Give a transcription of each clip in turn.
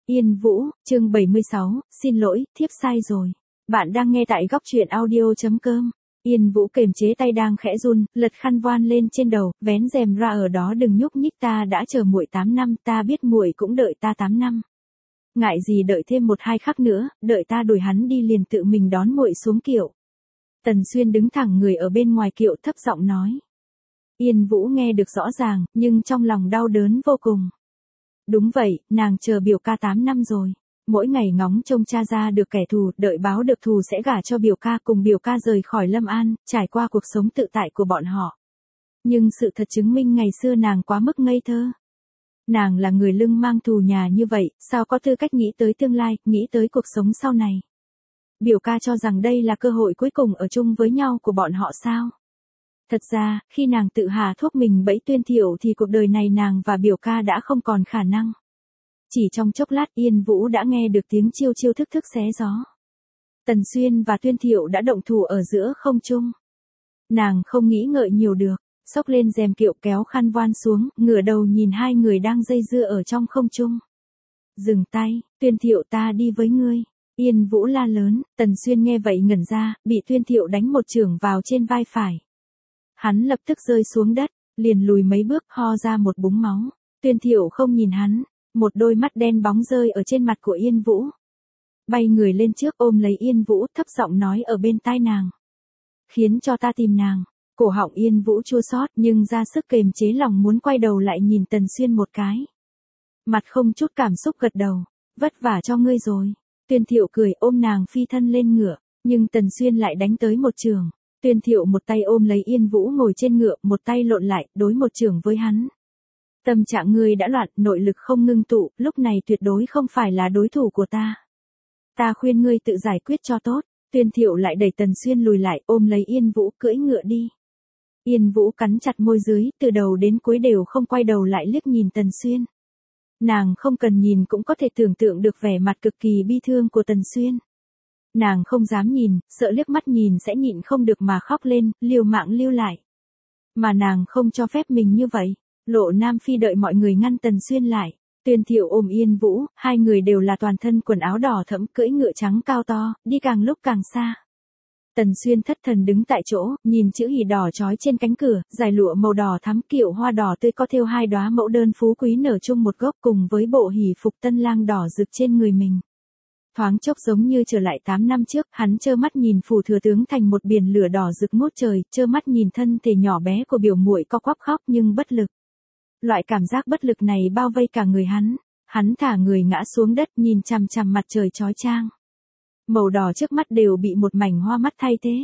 Yên Vũ, chương 76, xin lỗi, thiếp sai rồi. Bạn đang nghe tại góc truyện audio.com. Yên Vũ kềm chế tay đang khẽ run, lật khăn voan lên trên đầu, vén rèm ra ở đó đừng nhúc nhích, ta đã chờ muội 8 năm, ta biết muội cũng đợi ta 8 năm. Ngại gì đợi thêm 1-2 khắc nữa, đợi ta đuổi hắn đi liền tự mình đón muội xuống kiệu. Tần Xuyên đứng thẳng người ở bên ngoài kiệu thấp giọng nói. Yên Vũ nghe được rõ ràng, nhưng trong lòng đau đớn vô cùng. Đúng vậy, nàng chờ biểu ca 8 năm rồi. Mỗi ngày ngóng trông cha ra được kẻ thù, đợi báo được thù sẽ gả cho biểu ca, cùng biểu ca rời khỏi Lâm An, trải qua cuộc sống tự tại của bọn họ. Nhưng sự thật chứng minh ngày xưa nàng quá mức ngây thơ. Nàng là người lưng mang thù nhà như vậy, sao có tư cách nghĩ tới tương lai, nghĩ tới cuộc sống sau này. Biểu ca cho rằng đây là cơ hội cuối cùng ở chung với nhau của bọn họ sao? Thật ra, khi nàng tự hạ thuốc mình bẫy Tuyên Thiệu thì cuộc đời này nàng và biểu ca đã không còn khả năng. Chỉ trong chốc lát Yên Vũ đã nghe được tiếng chiêu chiêu thức thức xé gió. Tần Xuyên và Tuyên Thiệu đã động thủ ở giữa không trung. Nàng không nghĩ ngợi nhiều được, xốc lên rèm kiệu kéo khăn voan xuống, ngửa đầu nhìn hai người đang dây dưa ở trong không trung. Dừng tay, Tuyên Thiệu ta đi với ngươi. Yên Vũ la lớn, Tần Xuyên nghe vậy ngẩn ra, bị Tuyên Thiệu đánh một chưởng vào trên vai phải. Hắn lập tức rơi xuống đất, liền lùi mấy bước ho ra một búng máu. Tuyên Thiệu không nhìn hắn, một đôi mắt đen bóng rơi ở trên mặt của Yên Vũ. Bay người lên trước ôm lấy Yên Vũ thấp giọng nói ở bên tai nàng. Khiến cho ta tìm nàng. Cổ họng Yên Vũ chua xót nhưng ra sức kềm chế lòng muốn quay đầu lại nhìn Tần Xuyên một cái. Mặt không chút cảm xúc gật đầu, vất vả cho ngươi rồi. Tuyên Thiệu cười ôm nàng phi thân lên ngựa, nhưng Tần Xuyên lại đánh tới một chưởng. Tuyên Thiệu một tay ôm lấy Yên Vũ ngồi trên ngựa, một tay lộn lại, đối một chưởng với hắn. Tâm trạng ngươi đã loạn, nội lực không ngưng tụ, lúc này tuyệt đối không phải là đối thủ của ta. Ta khuyên ngươi tự giải quyết cho tốt. Tuyên Thiệu lại đẩy Tần Xuyên lùi lại, ôm lấy Yên Vũ cưỡi ngựa đi. Yên Vũ cắn chặt môi dưới, từ đầu đến cuối đều không quay đầu lại liếc nhìn Tần Xuyên. Nàng không cần nhìn cũng có thể tưởng tượng được vẻ mặt cực kỳ bi thương của Tần Xuyên. Nàng không dám nhìn, sợ liếc mắt nhìn sẽ nhịn không được mà khóc lên, liều mạng lưu lại. Mà nàng không cho phép mình như vậy. Lộ Nam Phi đợi mọi người ngăn Tần Xuyên lại. Tuyên Thiệu ôm Yên Vũ, hai người đều là toàn thân quần áo đỏ thẫm cưỡi ngựa trắng cao to, đi càng lúc càng xa. Tần Xuyên thất thần đứng tại chỗ, nhìn chữ hỉ đỏ trói trên cánh cửa, dải lụa màu đỏ thắm kiệu hoa đỏ tươi có thêu 2 đóa mẫu đơn phú quý nở chung một gốc cùng với bộ hỉ phục tân lang đỏ rực trên người mình. Thoáng chốc giống như trở lại 8 năm trước, hắn trơ mắt nhìn phủ thừa tướng thành một biển lửa đỏ rực ngút trời, trơ mắt nhìn thân thể nhỏ bé của biểu muội co quắp khóc nhưng bất lực. Loại cảm giác bất lực này bao vây cả người hắn thả người ngã xuống đất nhìn chằm chằm mặt trời chói chang. Màu đỏ trước mắt đều bị một mảnh hoa mắt thay thế.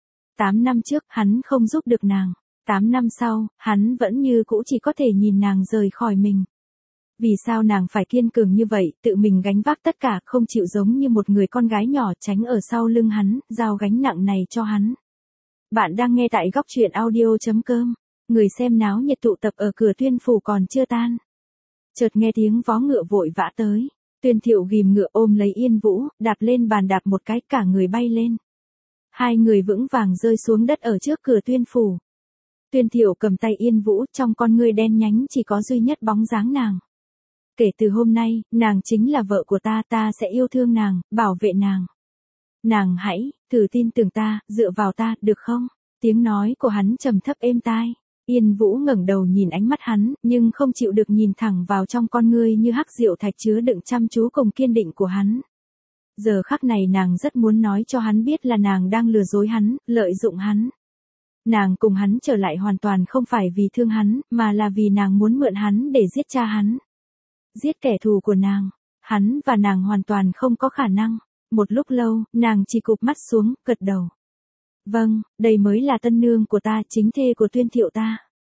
8 năm trước hắn không giúp được nàng, 8 năm sau, hắn vẫn như cũ chỉ có thể nhìn nàng rời khỏi mình. Vì sao nàng phải kiên cường như vậy, tự mình gánh vác tất cả, không chịu giống như một người con gái nhỏ tránh ở sau lưng hắn, giao gánh nặng này cho hắn. Bạn đang nghe tại góc truyện audio.com. Người xem náo nhiệt tụ tập ở cửa Tuyên phủ còn chưa tan. Chợt nghe tiếng vó ngựa vội vã tới. Tuyên Thiệu ghim ngựa ôm lấy Yên Vũ, đạp lên bàn đạp một cái cả người bay lên. Hai người vững vàng rơi xuống đất ở trước cửa Tuyên phủ. Tuyên Thiệu cầm tay Yên Vũ, trong con ngươi đen nhánh chỉ có duy nhất bóng dáng nàng. Kể từ hôm nay, nàng chính là vợ của ta, ta sẽ yêu thương nàng, bảo vệ nàng. Nàng hãy, thử tin tưởng ta, dựa vào ta, được không? Tiếng nói của hắn trầm thấp êm tai. Yên Vũ ngẩng đầu nhìn ánh mắt hắn, nhưng không chịu được nhìn thẳng vào trong con ngươi như hắc diệu thạch chứa đựng chăm chú cùng kiên định của hắn. Giờ khắc này nàng rất muốn nói cho hắn biết là nàng đang lừa dối hắn, lợi dụng hắn. Nàng cùng hắn trở lại hoàn toàn không phải vì thương hắn, mà là vì nàng muốn mượn hắn để giết cha hắn. Giết kẻ thù của nàng. Hắn và nàng hoàn toàn không có khả năng. Một lúc lâu, nàng chỉ cụp mắt xuống, gật đầu. Vâng, đây mới là tân nương của ta, chính thê của Tuyên Thiệu ta.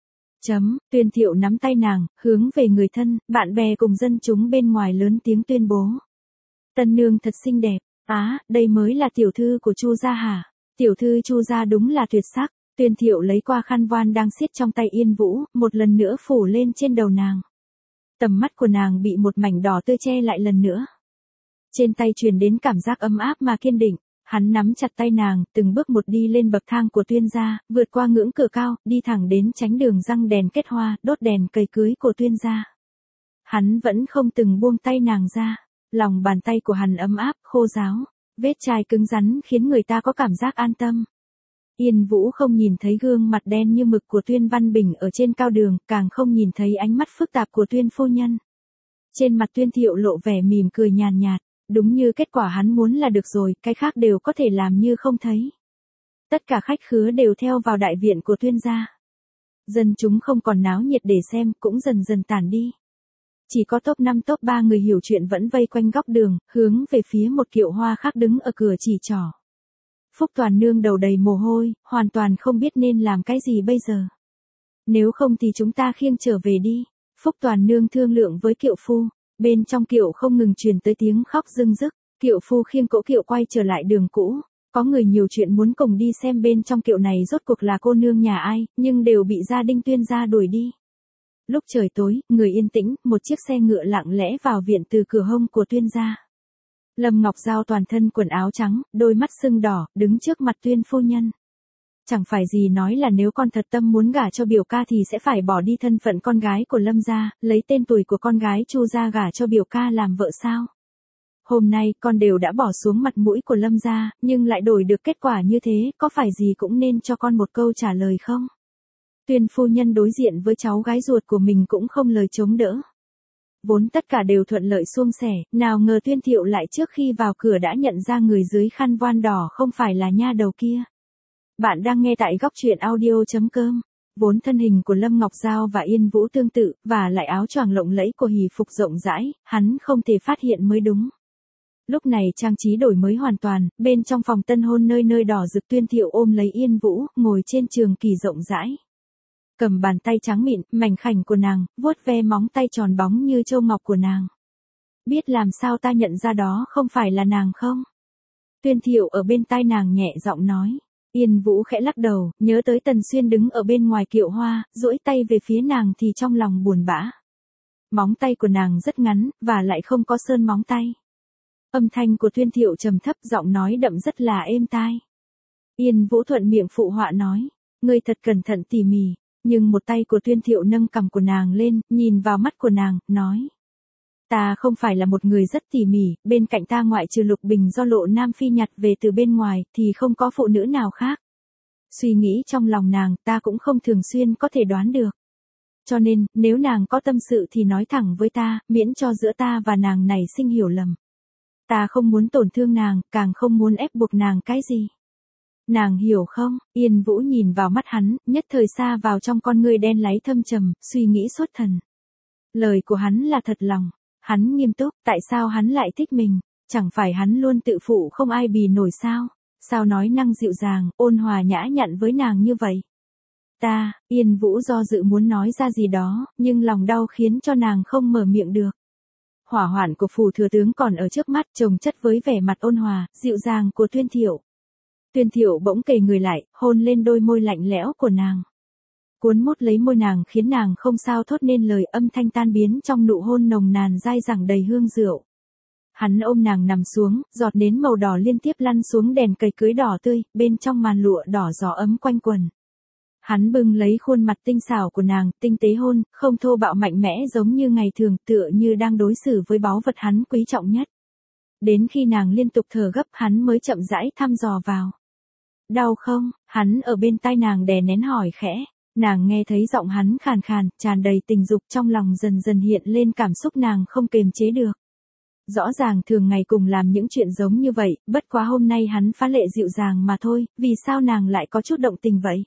Tuyên Thiệu nắm tay nàng, hướng về người thân, bạn bè cùng dân chúng bên ngoài lớn tiếng tuyên bố. Tân nương thật xinh đẹp, đây mới là tiểu thư của Chu gia hả? Tiểu thư Chu gia đúng là tuyệt sắc. Tuyên Thiệu lấy qua khăn voan đang siết trong tay Yên Vũ, một lần nữa phủ lên trên đầu nàng. Tầm mắt của nàng bị một mảnh đỏ tươi che lại lần nữa. Trên tay truyền đến cảm giác ấm áp mà kiên định. Hắn nắm chặt tay nàng, từng bước một đi lên bậc thang của Tuyên gia, vượt qua ngưỡng cửa cao, đi thẳng đến tránh đường răng đèn kết hoa, đốt đèn cầy cưới của Tuyên gia. Hắn vẫn không từng buông tay nàng ra. Lòng bàn tay của hắn ấm áp, khô ráo, vết chai cứng rắn khiến người ta có cảm giác an tâm. Yên Vũ không nhìn thấy gương mặt đen như mực của Tuyên Văn Bình ở trên cao đường, càng không nhìn thấy ánh mắt phức tạp của Tuyên phu nhân. Trên mặt Tuyên Thiệu lộ vẻ mỉm cười nhàn nhạt, đúng như kết quả hắn muốn là được rồi, cái khác đều có thể làm như không thấy. Tất cả khách khứa đều theo vào đại viện của Tuyên gia. Dân chúng không còn náo nhiệt để xem, cũng dần dần tản đi. Chỉ có top 5 top 3 người hiểu chuyện vẫn vây quanh góc đường, hướng về phía một kiệu hoa khác đứng ở cửa chỉ trỏ. Phúc Toàn nương đầu đầy mồ hôi, hoàn toàn không biết nên làm cái gì bây giờ. Nếu không thì chúng ta khiêng trở về đi. Phúc Toàn nương thương lượng với kiệu phu, bên trong kiệu không ngừng truyền tới tiếng khóc rưng rức. Kiệu phu khiêng cỗ kiệu quay trở lại đường cũ. Có người nhiều chuyện muốn cùng đi xem bên trong kiệu này rốt cuộc là cô nương nhà ai, nhưng đều bị gia đình Tuyên gia đuổi đi. Lúc trời tối, người yên tĩnh, một chiếc xe ngựa lặng lẽ vào viện từ cửa hông của Tuyên gia. Lâm Ngọc Giao toàn thân quần áo trắng, đôi mắt sưng đỏ, đứng trước mặt Tuyên phu nhân. Chẳng phải gì nói là nếu con thật tâm muốn gả cho biểu ca thì sẽ phải bỏ đi thân phận con gái của Lâm gia, lấy tên tuổi của con gái Chu gia gả cho biểu ca làm vợ sao? Hôm nay con đều đã bỏ xuống mặt mũi của Lâm gia, nhưng lại đổi được kết quả như thế, có phải gì cũng nên cho con một câu trả lời không? Tuyên phu nhân đối diện với cháu gái ruột của mình cũng không lời chống đỡ. Vốn tất cả đều thuận lợi suôn sẻ, nào ngờ Tuyên Thiệu lại trước khi vào cửa đã nhận ra người dưới khăn voan đỏ không phải là nha đầu kia. Bạn đang nghe tại góc truyện audio.com. Vốn thân hình của Lâm Ngọc Giao và Yên Vũ tương tự, và lại áo choàng lộng lẫy của hỷ phục rộng rãi, hắn không thể phát hiện mới đúng. Lúc này trang trí đổi mới hoàn toàn, bên trong phòng tân hôn nơi nơi đỏ rực Tuyên Thiệu ôm lấy Yên Vũ, ngồi trên trường kỳ rộng rãi. Cầm bàn tay trắng mịn, mảnh khảnh của nàng, vuốt ve móng tay tròn bóng như châu ngọc của nàng. Biết làm sao ta nhận ra đó không phải là nàng không? Tuyên Thiệu ở bên tai nàng nhẹ giọng nói. Yên Vũ khẽ lắc đầu, nhớ tới Tần Xuyên đứng ở bên ngoài kiệu hoa, duỗi tay về phía nàng thì trong lòng buồn bã. Móng tay của nàng rất ngắn, và lại không có sơn móng tay. Âm thanh của Tuyên Thiệu trầm thấp, giọng nói đậm rất là êm tai. Yên Vũ thuận miệng phụ họa nói, ngươi thật cẩn thận tỉ mỉ, nhưng một tay của Tuyên Thiệu nâng cằm của nàng lên, nhìn vào mắt của nàng, nói. Ta không phải là một người rất tỉ mỉ, bên cạnh ta ngoại trừ Lục Bình do Lộ Nam Phi nhặt về từ bên ngoài, thì không có phụ nữ nào khác. Suy nghĩ trong lòng nàng, ta cũng không thường xuyên có thể đoán được. Cho nên, nếu nàng có tâm sự thì nói thẳng với ta, miễn cho giữa ta và nàng nảy sinh hiểu lầm. Ta không muốn tổn thương nàng, càng không muốn ép buộc nàng cái gì. Nàng hiểu không? Yên Vũ nhìn vào mắt hắn, nhất thời xa vào trong con ngươi đen láy thâm trầm, suy nghĩ xuất thần. Lời của hắn là thật lòng. Hắn nghiêm túc, tại sao hắn lại thích mình? Chẳng phải hắn luôn tự phụ không ai bì nổi sao? Sao nói năng dịu dàng, ôn hòa nhã nhặn với nàng như vậy? Yên Vũ do dự muốn nói ra gì đó, nhưng lòng đau khiến cho nàng không mở miệng được. Hỏa hoạn của phủ thừa tướng còn ở trước mắt, chồng chất với vẻ mặt ôn hòa, dịu dàng của Tuyên Thiệu. Tuyên Thiệu bỗng kề người lại, hôn lên đôi môi lạnh lẽo của nàng. Cuốn mút lấy môi nàng khiến nàng không sao thốt nên lời, âm thanh tan biến trong nụ hôn nồng nàn dai dẳng đầy hương rượu. Hắn ôm nàng nằm xuống, giọt nến màu đỏ liên tiếp lăn xuống đèn cầy cưới đỏ tươi, bên trong màn lụa đỏ gió ấm quanh quần. Hắn bưng lấy khuôn mặt tinh xảo của nàng, tinh tế hôn, không thô bạo mạnh mẽ giống như ngày thường, tựa như đang đối xử với báu vật hắn quý trọng nhất. Đến khi nàng liên tục thở gấp, hắn mới chậm rãi thăm dò vào. Đau không? Hắn ở bên tai nàng đè nén hỏi khẽ. Nàng nghe thấy giọng hắn khàn khàn, tràn đầy tình dục, trong lòng dần dần hiện lên cảm xúc nàng không kềm chế được. Rõ ràng thường ngày cùng làm những chuyện giống như vậy, bất quá hôm nay hắn phá lệ dịu dàng mà thôi, vì sao nàng lại có chút động tình vậy?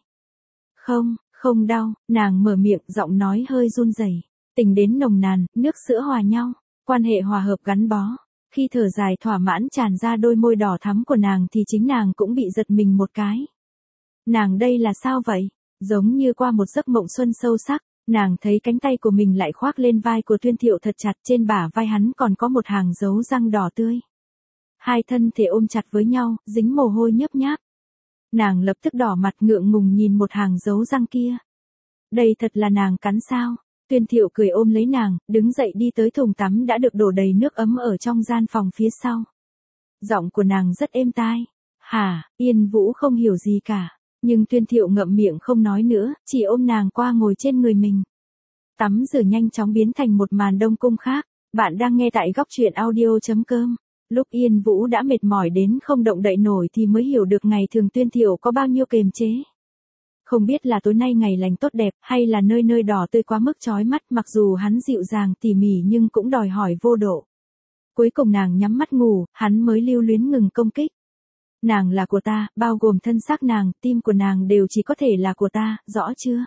Không đau, nàng mở miệng, giọng nói hơi run rẩy. Tình đến nồng nàn, nước sữa hòa nhau, quan hệ hòa hợp gắn bó. Khi thở dài thỏa mãn tràn ra đôi môi đỏ thắm của nàng thì chính nàng cũng bị giật mình một cái. Nàng đây là sao vậy? Giống như qua một giấc mộng xuân sâu sắc, nàng thấy cánh tay của mình lại khoác lên vai của Tuyên Thiệu thật chặt, trên bả vai hắn còn có một hàng dấu răng đỏ tươi. Hai thân thể ôm chặt với nhau, dính mồ hôi nhớp nháp. Nàng lập tức đỏ mặt ngượng ngùng nhìn một hàng dấu răng kia. Đây thật là nàng cắn sao? Tuyên Thiệu cười ôm lấy nàng, đứng dậy đi tới thùng tắm đã được đổ đầy nước ấm ở trong gian phòng phía sau. Giọng của nàng rất êm tai. Hả? Yên Vũ không hiểu gì cả. Nhưng Tuyên Thiệu ngậm miệng không nói nữa, chỉ ôm nàng qua ngồi trên người mình. Tắm rửa nhanh chóng biến thành một màn đông cung khác. Bạn đang nghe tại góc truyện audio.com. Lúc Yên Vũ đã mệt mỏi đến không động đậy nổi thì mới hiểu được ngày thường Tuyên Thiệu có bao nhiêu kềm chế. Không biết là tối nay ngày lành tốt đẹp hay là nơi nơi đỏ tươi quá mức chói mắt, mặc dù hắn dịu dàng tỉ mỉ nhưng cũng đòi hỏi vô độ. Cuối cùng nàng nhắm mắt ngủ, hắn mới lưu luyến ngừng công kích. Nàng là của ta, bao gồm thân xác nàng, tim của nàng đều chỉ có thể là của ta, rõ chưa?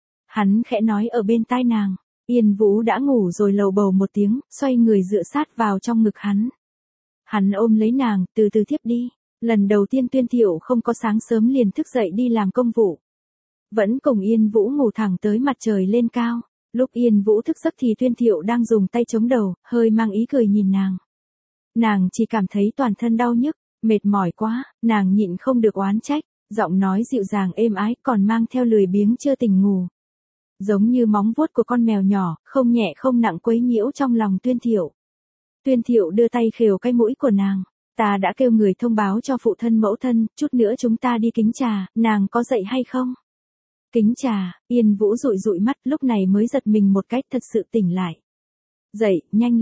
Hắn khẽ nói ở bên tai nàng. Yên Vũ đã ngủ rồi lầu bầu một tiếng, xoay người dựa sát vào trong ngực hắn. Hắn ôm lấy nàng, từ từ thiếp đi. Lần đầu tiên Tuyên Thiệu không có sáng sớm liền thức dậy đi làm công vụ. Vẫn cùng Yên Vũ ngủ thẳng tới mặt trời lên cao. Lúc Yên Vũ thức giấc thì Tuyên Thiệu đang dùng tay chống đầu, hơi mang ý cười nhìn nàng. Nàng chỉ cảm thấy toàn thân đau nhức, mệt mỏi quá, nàng nhịn không được oán trách, giọng nói dịu dàng êm ái còn mang theo lười biếng chưa tỉnh ngủ. Giống như móng vuốt của con mèo nhỏ, không nhẹ không nặng quấy nhiễu trong lòng Tuyên Thiệu. Tuyên Thiệu đưa tay khều cái mũi của nàng. Ta đã kêu người thông báo cho phụ thân mẫu thân, chút nữa chúng ta đi kính trà, nàng có dậy hay không? Kính trà, Yên Vũ dụi dụi mắt, lúc này mới giật mình một cách thật sự tỉnh lại. Dậy, nhanh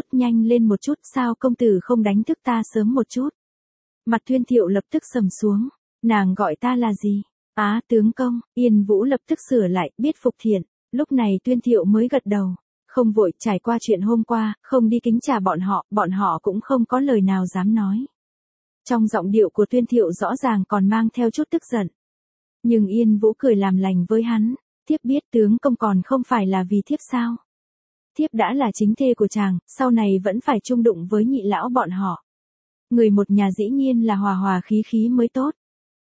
lên một chút, sao công tử không đánh thức ta sớm một chút? Mặt Tuyên Thiệu lập tức sầm xuống, nàng gọi ta là gì? Á, tướng công. Yên Vũ lập tức sửa lại, biết phục thiện. Lúc này Tuyên Thiệu mới gật đầu. Không vội, trải qua chuyện hôm qua, không đi kính trà bọn họ cũng không có lời nào dám nói. Trong giọng điệu của Tuyên Thiệu rõ ràng còn mang theo chút tức giận. Nhưng Yên Vũ cười làm lành với hắn. Thiếp biết tướng công còn không phải là vì thiếp sao? Thiếp đã là chính thê của chàng, sau này vẫn phải chung đụng với nhị lão bọn họ. Người một nhà dĩ nhiên là hòa hòa khí khí mới tốt.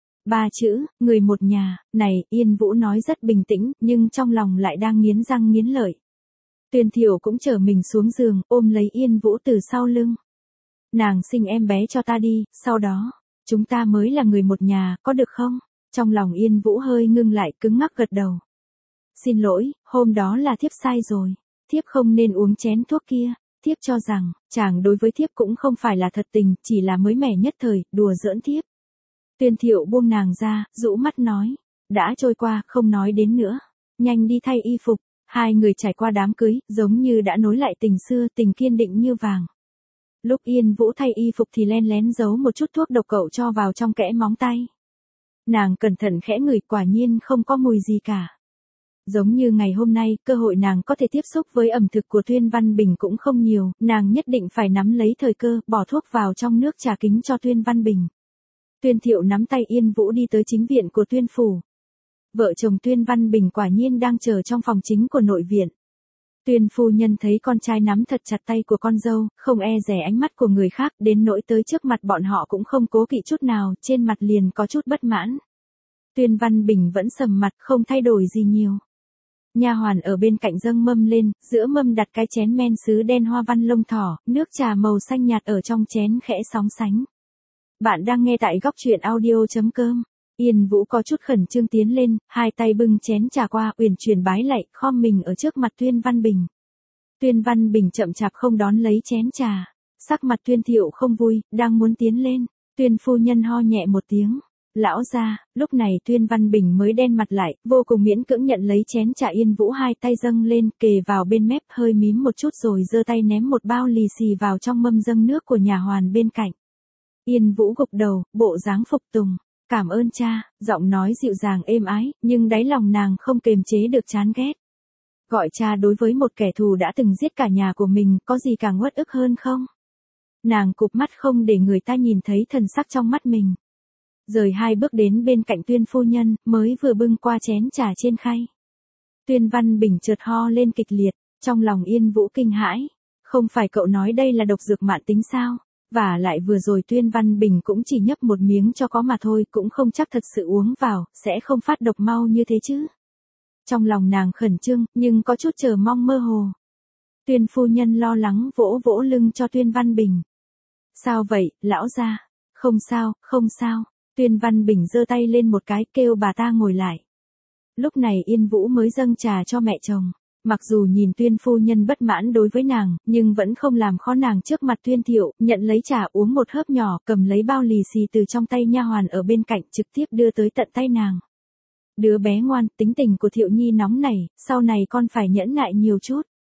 3 chữ, người một nhà, này, Yên Vũ nói rất bình tĩnh, nhưng trong lòng lại đang nghiến răng nghiến lợi. Tuyên Thiệu cũng trở mình xuống giường, ôm lấy Yên Vũ từ sau lưng. Nàng sinh em bé cho ta đi, sau đó, chúng ta mới là người một nhà, có được không? Trong lòng Yên Vũ hơi ngưng lại, cứng ngắc gật đầu. Xin lỗi, hôm đó là thiếp sai rồi. Thiếp không nên uống chén thuốc kia. Thiếp cho rằng, chàng đối với thiếp cũng không phải là thật tình, chỉ là mới mẻ nhất thời, đùa giỡn thiếp. Tuyên Thiệu buông nàng ra, rũ mắt nói. Đã trôi qua, không nói đến nữa. Nhanh đi thay y phục. Hai người trải qua đám cưới, giống như đã nối lại tình xưa, tình kiên định như vàng. Lúc Yên Vũ thay y phục thì len lén giấu một chút thuốc độc cậu cho vào trong kẽ móng tay. Nàng cẩn thận khẽ ngửi, quả nhiên không có mùi gì cả. Giống như ngày hôm nay, cơ hội nàng có thể tiếp xúc với ẩm thực của Tuyên Văn Bình cũng không nhiều, nàng nhất định phải nắm lấy thời cơ, bỏ thuốc vào trong nước trà kính cho Tuyên Văn Bình. Tuyên Thiệu nắm tay Yên Vũ đi tới chính viện của Tuyên Phủ. Vợ chồng Tuyên Văn Bình quả nhiên đang chờ trong phòng chính của nội viện. Tuyên phu nhân thấy con trai nắm thật chặt tay của con dâu, không e dè ánh mắt của người khác, đến nỗi tới trước mặt bọn họ cũng không cố kỵ chút nào, trên mặt liền có chút bất mãn. Tuyên Văn Bình vẫn sầm mặt, không thay đổi gì nhiều. Nha hoàn ở bên cạnh dâng mâm lên, giữa mâm đặt cái chén men sứ đen hoa văn lông thỏ, nước trà màu xanh nhạt ở trong chén khẽ sóng sánh. Bạn đang nghe tại góc truyện audio.com. Yên Vũ có chút khẩn trương tiến lên, hai tay bưng chén trà qua, uyển chuyển bái lạy, khom mình ở trước mặt Tuyên Văn Bình. Tuyên Văn Bình chậm chạp không đón lấy chén trà. Sắc mặt Tuyên Thiệu không vui, đang muốn tiến lên. Tuyên phu nhân ho nhẹ một tiếng. Lão gia, lúc này Tuyên Văn Bình mới đen mặt lại, vô cùng miễn cưỡng nhận lấy chén trà. Yên Vũ hai tay dâng lên, kề vào bên mép, hơi mím một chút rồi giơ tay ném một bao lì xì vào trong mâm dâng nước của nhà hoàn bên cạnh. Yên Vũ gục đầu, bộ dáng phục tùng. Cảm ơn cha, giọng nói dịu dàng êm ái, nhưng đáy lòng nàng không kềm chế được chán ghét. Gọi cha đối với một kẻ thù đã từng giết cả nhà của mình, có gì càng uất ức hơn không? Nàng cụp mắt không để người ta nhìn thấy thần sắc trong mắt mình. Rời hai bước đến bên cạnh Tuyên phu nhân, mới vừa bưng qua chén trà trên khay. Tuyên Văn Bình chợt ho lên kịch liệt, trong lòng Yên Vũ kinh hãi. Không phải cậu nói đây là độc dược mạn tính sao? Và lại vừa rồi Tuyên Văn Bình cũng chỉ nhấp một miếng cho có mà thôi, cũng không chắc thật sự uống vào, sẽ không phát độc mau như thế chứ. Trong lòng nàng khẩn trương, nhưng có chút chờ mong mơ hồ. Tuyên phu nhân lo lắng vỗ vỗ lưng cho Tuyên Văn Bình. Sao vậy, lão gia? Không sao, không sao. Tuyên Văn Bình giơ tay lên một cái, kêu bà ta ngồi lại. Lúc này Yên Vũ mới dâng trà cho mẹ chồng. Mặc dù nhìn Tuyên phu nhân bất mãn đối với nàng, nhưng vẫn không làm khó nàng trước mặt Tuyên Thiệu, nhận lấy trà uống một hớp nhỏ, cầm lấy bao lì xì từ trong tay nha hoàn ở bên cạnh trực tiếp đưa tới tận tay nàng. Đứa bé ngoan, tính tình của Thiệu Nhi nóng nảy, sau này con phải nhẫn nại nhiều chút.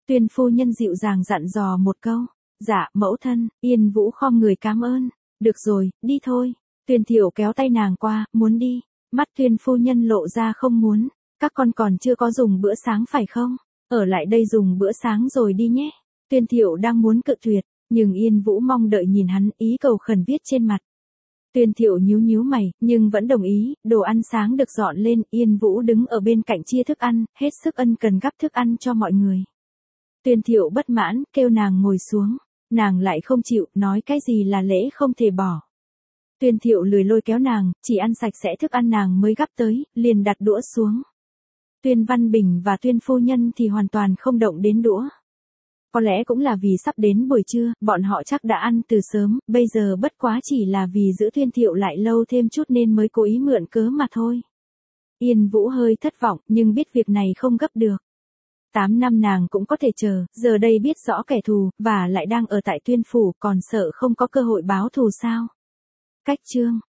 Tuyên phu nhân dịu dàng dặn dò một câu. Dạ, mẫu thân. Yên Vũ khom người cảm ơn. Được rồi, đi thôi. Tuyên Thiệu kéo tay nàng qua, muốn đi. Mắt Tuyên phu nhân lộ ra không muốn. Các con còn chưa có dùng bữa sáng phải không? Ở lại đây dùng bữa sáng rồi đi nhé. Tuyên Thiệu đang muốn cự tuyệt, nhưng Yên Vũ mong đợi nhìn hắn, ý cầu khẩn viết trên mặt. Tuyên Thiệu nhíu nhíu mày, nhưng vẫn đồng ý. Đồ ăn sáng được dọn lên, Yên Vũ đứng ở bên cạnh chia thức ăn, hết sức ân cần gắp thức ăn cho mọi người. Tuyên Thiệu bất mãn, kêu nàng ngồi xuống. Nàng lại không chịu, nói cái gì là lễ không thể bỏ. Tuyên Thiệu lười lôi kéo nàng, chỉ ăn sạch sẽ thức ăn nàng mới gắp tới, liền đặt đũa xuống. Tuyên Văn Bình và Tuyên phu nhân thì hoàn toàn không động đến đũa. Có lẽ cũng là vì sắp đến buổi trưa, bọn họ chắc đã ăn từ sớm, bây giờ bất quá chỉ là vì giữ Tuyên Thiệu lại lâu thêm chút nên mới cố ý mượn cớ mà thôi. Yên Vũ hơi thất vọng, nhưng biết việc này không gấp được. 8 năm nàng cũng có thể chờ, giờ đây biết rõ kẻ thù, và lại đang ở tại Tuyên phủ, còn sợ không có cơ hội báo thù sao. Cách chương